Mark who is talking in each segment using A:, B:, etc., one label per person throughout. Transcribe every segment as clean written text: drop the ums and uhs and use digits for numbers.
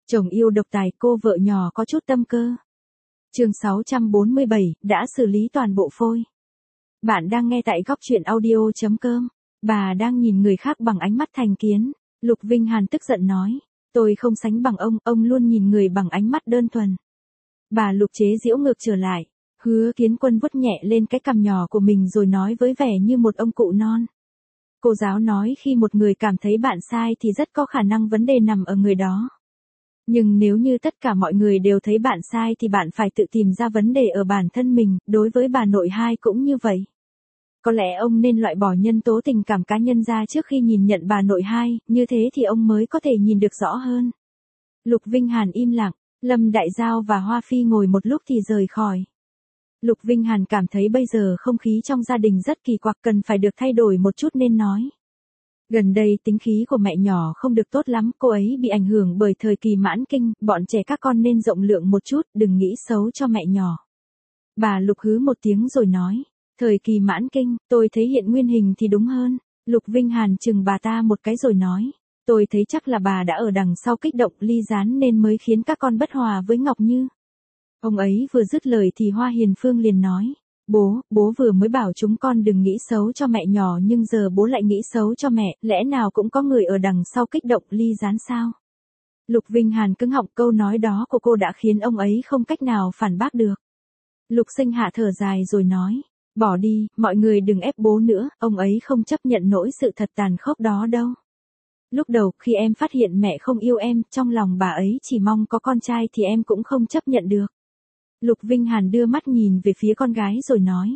A: Chồng yêu độc tài, cô vợ nhỏ có chút tâm cơ. Chương 647, đã xử lý toàn bộ phôi. Bạn đang nghe tại góc truyện audio.com. Bà đang nhìn người khác bằng ánh mắt thành kiến. Lục Vinh Hàn tức giận nói. Tôi không sánh bằng ông luôn nhìn người bằng ánh mắt đơn thuần. Bà Lục chế giễu ngược trở lại. Hứa Kiến Quân vuốt nhẹ lên cái cằm nhỏ của mình rồi nói với vẻ như một ông cụ non. Cô giáo nói khi một người cảm thấy bạn sai thì rất có khả năng vấn đề nằm ở người đó. Nhưng nếu như tất cả mọi người đều thấy bạn sai thì bạn phải tự tìm ra vấn đề ở bản thân mình, đối với bà nội hai cũng như vậy. Có lẽ ông nên loại bỏ nhân tố tình cảm cá nhân ra trước khi nhìn nhận bà nội hai, như thế thì ông mới có thể nhìn được rõ hơn. Lục Vinh Hàn im lặng, Lâm Đại Giao và Hoa Phi ngồi một lúc thì rời khỏi. Lục Vinh Hàn cảm thấy bây giờ không khí trong gia đình rất kỳ quặc, cần phải được thay đổi một chút nên nói. Gần đây tính khí của mẹ nhỏ không được tốt lắm, cô ấy bị ảnh hưởng bởi thời kỳ mãn kinh, bọn trẻ các con nên rộng lượng một chút, đừng nghĩ xấu cho mẹ nhỏ. Bà Lục hứ một tiếng rồi nói, thời kỳ mãn kinh, tôi thấy hiện nguyên hình thì đúng hơn. Lục Vinh Hàn chừng bà ta một cái rồi nói, tôi thấy chắc là bà đã ở đằng sau kích động ly gián nên mới khiến các con bất hòa với Ngọc Như. Ông ấy vừa dứt lời thì Hoa Hiền Phương liền nói, bố vừa mới bảo chúng con đừng nghĩ xấu cho mẹ nhỏ nhưng giờ bố lại nghĩ xấu cho mẹ, lẽ nào cũng có người ở đằng sau kích động ly gián sao? Lục Vinh Hàn cứng họng, câu nói đó của cô đã khiến ông ấy không cách nào phản bác được. Lục Sinh Hạ thở dài rồi nói, bỏ đi, mọi người đừng ép bố nữa, ông ấy không chấp nhận nổi sự thật tàn khốc đó đâu. Lúc đầu khi em phát hiện mẹ không yêu em, trong lòng bà ấy chỉ mong có con trai thì em cũng không chấp nhận được. Lục Vinh Hàn đưa mắt nhìn về phía con gái rồi nói.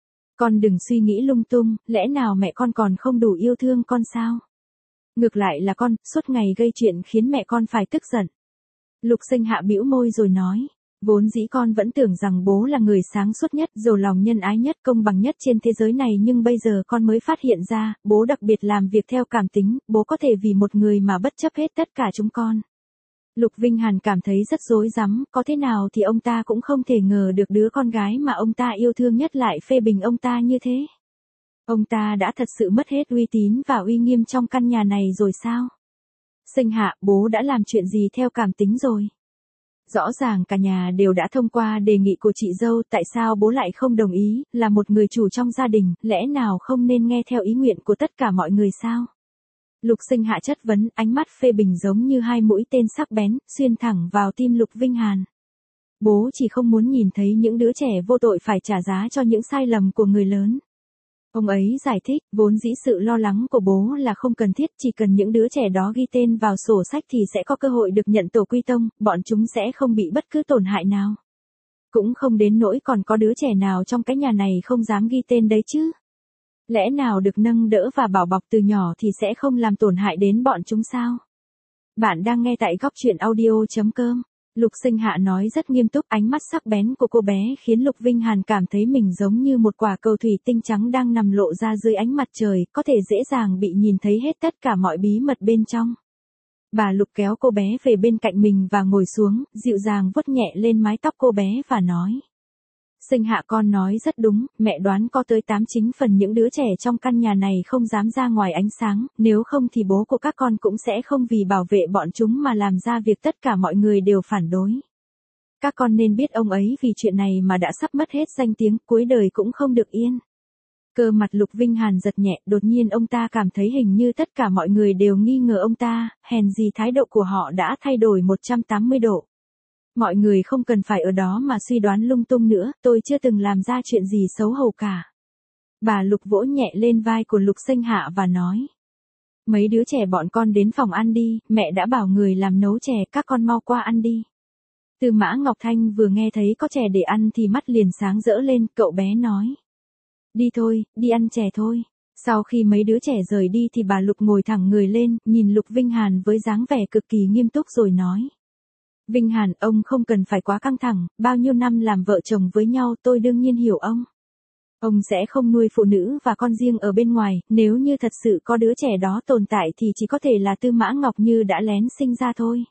A: Con đừng suy nghĩ lung tung, lẽ nào mẹ con còn không đủ yêu thương con sao? Ngược lại là con, suốt ngày gây chuyện khiến mẹ con phải tức giận. Lục Sinh Hạ bĩu môi rồi nói. Vốn dĩ con vẫn tưởng rằng bố là người sáng suốt nhất, giàu lòng nhân ái nhất, công bằng nhất trên thế giới này, nhưng bây giờ con mới phát hiện ra, bố đặc biệt làm việc theo cảm tính, bố có thể vì một người mà bất chấp hết tất cả chúng con. Lục Vinh Hàn cảm thấy rất rối rắm, có thế nào thì ông ta cũng không thể ngờ được đứa con gái mà ông ta yêu thương nhất lại phê bình ông ta như thế. Ông ta đã thật sự mất hết uy tín và uy nghiêm trong căn nhà này rồi sao? Sinh Hạ, bố đã làm chuyện gì theo cảm tính rồi? Rõ ràng cả nhà đều đã thông qua đề nghị của chị dâu, tại sao bố lại không đồng ý, là một người chủ trong gia đình, lẽ nào không nên nghe theo ý nguyện của tất cả mọi người sao? Lục Sinh Hạ chất vấn, ánh mắt phê bình giống như hai mũi tên sắc bén, xuyên thẳng vào tim Lục Vinh Hàn. Bố chỉ không muốn nhìn thấy những đứa trẻ vô tội phải trả giá cho những sai lầm của người lớn. Ông ấy giải thích, vốn dĩ sự lo lắng của bố là không cần thiết, chỉ cần những đứa trẻ đó ghi tên vào sổ sách thì sẽ có cơ hội được nhận tổ quy tông, bọn chúng sẽ không bị bất cứ tổn hại nào. Cũng không đến nỗi còn có đứa trẻ nào trong cái nhà này không dám ghi tên đấy chứ. Lẽ nào được nâng đỡ và bảo bọc từ nhỏ thì sẽ không làm tổn hại đến bọn chúng sao? Bạn đang nghe tại góc truyện audio.com. Lục Sinh Hạ nói rất nghiêm túc, ánh mắt sắc bén của cô bé khiến Lục Vinh Hàn cảm thấy mình giống như một quả cầu thủy tinh trắng đang nằm lộ ra dưới ánh mặt trời, có thể dễ dàng bị nhìn thấy hết tất cả mọi bí mật bên trong. Bà Lục kéo cô bé về bên cạnh mình và ngồi xuống, dịu dàng vuốt nhẹ lên mái tóc cô bé và nói. Sinh Hạ, con nói rất đúng, mẹ đoán có tới 89 phần những đứa trẻ trong căn nhà này không dám ra ngoài ánh sáng, nếu không thì bố của các con cũng sẽ không vì bảo vệ bọn chúng mà làm ra việc tất cả mọi người đều phản đối. Các con nên biết ông ấy vì chuyện này mà đã sắp mất hết danh tiếng, cuối đời cũng không được yên. Cơ mặt Lục Vinh Hàn giật nhẹ, đột nhiên ông ta cảm thấy hình như tất cả mọi người đều nghi ngờ ông ta, hèn gì thái độ của họ đã thay đổi 180 độ. Mọi người không cần phải ở đó mà suy đoán lung tung nữa, tôi chưa từng làm ra chuyện gì xấu hổ cả. Bà Lục vỗ nhẹ lên vai của Lục Sinh Hạ và nói. Mấy đứa trẻ bọn con đến phòng ăn đi, mẹ đã bảo người làm nấu chè, các con mau qua ăn đi. Tư Mã Ngọc Thanh vừa nghe thấy có chè để ăn thì mắt liền sáng rỡ lên, cậu bé nói. Đi thôi, đi ăn chè thôi. Sau khi mấy đứa trẻ rời đi thì bà Lục ngồi thẳng người lên, nhìn Lục Vinh Hàn với dáng vẻ cực kỳ nghiêm túc rồi nói. Vinh Hàn, ông không cần phải quá căng thẳng, bao nhiêu năm làm vợ chồng với nhau tôi đương nhiên hiểu ông. Ông sẽ không nuôi phụ nữ và con riêng ở bên ngoài, nếu như thật sự có đứa trẻ đó tồn tại thì chỉ có thể là Tư Mã Ngọc Như đã lén sinh ra thôi.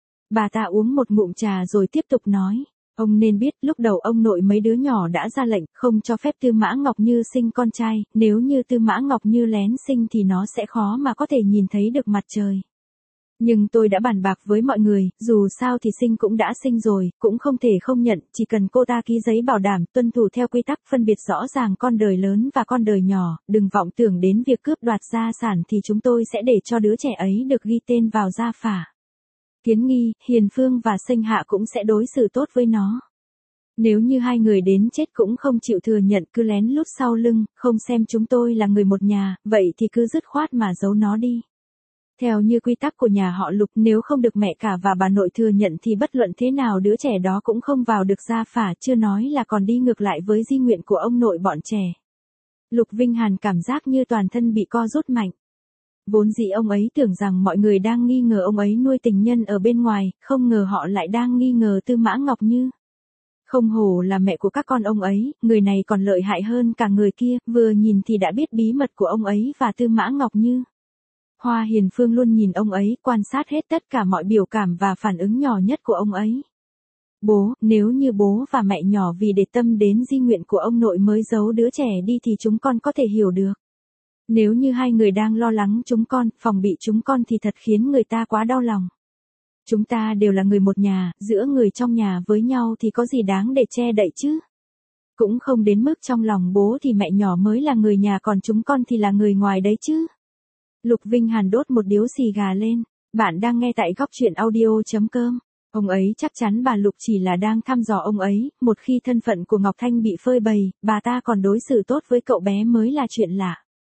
A: Bà ta uống một ngụm trà rồi tiếp tục nói. Ông nên biết, lúc đầu ông nội mấy đứa nhỏ đã ra lệnh không cho phép Tư Mã Ngọc Như sinh con trai, nếu như Tư Mã Ngọc Như lén sinh thì nó sẽ khó mà có thể nhìn thấy được mặt trời. Nhưng tôi đã bàn bạc với mọi người, dù sao thì sinh cũng đã sinh rồi, cũng không thể không nhận, chỉ cần cô ta ký giấy bảo đảm, tuân thủ theo quy tắc phân biệt rõ ràng con đời lớn và con đời nhỏ, đừng vọng tưởng đến việc cướp đoạt gia sản thì chúng tôi sẽ để cho đứa trẻ ấy được ghi tên vào gia phả. Kiến Nghi, Hiền Phương và Sinh Hạ cũng sẽ đối xử tốt với nó. Nếu như hai người đến chết cũng không chịu thừa nhận, cứ lén lút sau lưng, không xem chúng tôi là người một nhà, vậy thì cứ dứt khoát mà giấu nó đi. Theo như quy tắc của nhà họ Lục, nếu không được mẹ cả và bà nội thừa nhận thì bất luận thế nào đứa trẻ đó cũng không vào được gia phả, chưa nói là còn đi ngược lại với di nguyện của ông nội bọn trẻ. Lục Vinh Hàn cảm giác như toàn thân bị co rút mạnh. Vốn dĩ ông ấy tưởng rằng mọi người đang nghi ngờ ông ấy nuôi tình nhân ở bên ngoài, không ngờ họ lại đang nghi ngờ Tư Mã Ngọc Như. Không hổ là mẹ của các con ông ấy, người này còn lợi hại hơn cả người kia, vừa nhìn thì đã biết bí mật của ông ấy và Tư Mã Ngọc Như. Hoa Hiền Phương luôn nhìn ông ấy, quan sát hết tất cả mọi biểu cảm và phản ứng nhỏ nhất của ông ấy. Bố, nếu như bố và mẹ nhỏ vì để tâm đến di nguyện của ông nội mới giấu đứa trẻ đi thì chúng con có thể hiểu được. Nếu như hai người đang lo lắng chúng con, phòng bị chúng con thì thật khiến người ta quá đau lòng. Chúng ta đều là người một nhà, giữa người trong nhà với nhau thì có gì đáng để che đậy chứ? Cũng không đến mức trong lòng bố thì mẹ nhỏ mới là người nhà còn chúng con thì là người ngoài đấy chứ. Lục Vinh Hàn đốt một điếu xì gà lên. Bạn đang nghe tại góc truyện audio.com. Ông ấy chắc chắn bà Lục chỉ là đang thăm dò ông ấy, một khi thân phận của Ngọc Thanh bị phơi bày, bà ta còn đối xử tốt với cậu bé mới là chuyện lạ.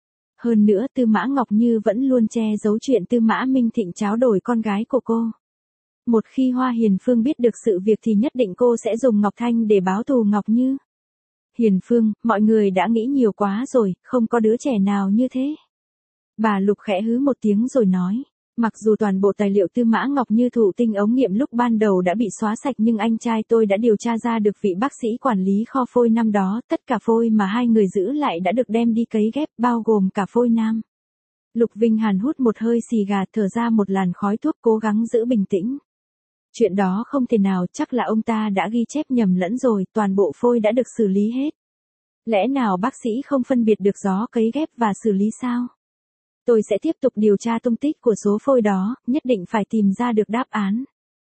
A: Hơn nữa Tư Mã Ngọc Như vẫn luôn che giấu chuyện Tư Mã Minh Thịnh tráo đổi con gái của cô. Một khi Hoa Hiền Phương biết được sự việc thì nhất định cô sẽ dùng Ngọc Thanh để báo thù Ngọc Như. Hiền Phương, mọi người đã nghĩ nhiều quá rồi, không có đứa trẻ nào như thế. Bà Lục khẽ hứ một tiếng rồi nói. Mặc dù toàn bộ tài liệu Tư Mã Ngọc Như thụ tinh ống nghiệm lúc ban đầu đã bị xóa sạch nhưng anh trai tôi đã điều tra ra được vị bác sĩ quản lý kho phôi năm đó, tất cả phôi mà hai người giữ lại đã được đem đi cấy ghép, bao gồm cả phôi nam. Lục Vinh Hàn hút một hơi xì gà, thở ra một làn khói thuốc, cố gắng giữ bình tĩnh. Chuyện đó không thể nào, chắc là ông ta đã ghi chép nhầm lẫn rồi, toàn bộ phôi đã được xử lý hết. Lẽ nào bác sĩ không phân biệt được gió cấy ghép và xử lý sao? Tôi sẽ tiếp tục điều tra tung tích của số phôi đó, nhất định phải tìm ra được đáp án.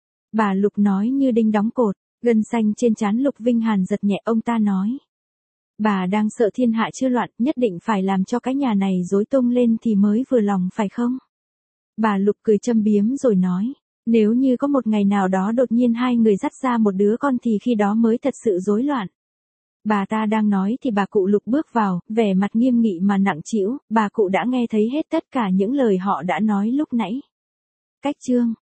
A: Bà Lục nói như đinh đóng cột, gân xanh trên trán Lục Vinh Hàn giật nhẹ, ông ta nói. Bà đang sợ thiên hạ chưa loạn, nhất định phải làm cho cái nhà này rối tung lên thì mới vừa lòng phải không? Bà Lục cười châm biếm rồi nói, nếu như có một ngày nào đó đột nhiên hai người dắt ra một đứa con thì khi đó mới thật sự rối loạn. Bà ta đang nói thì bà cụ Lục bước vào, vẻ mặt nghiêm nghị mà nặng trĩu, bà cụ đã nghe thấy hết tất cả những lời họ đã nói lúc nãy. Cách chương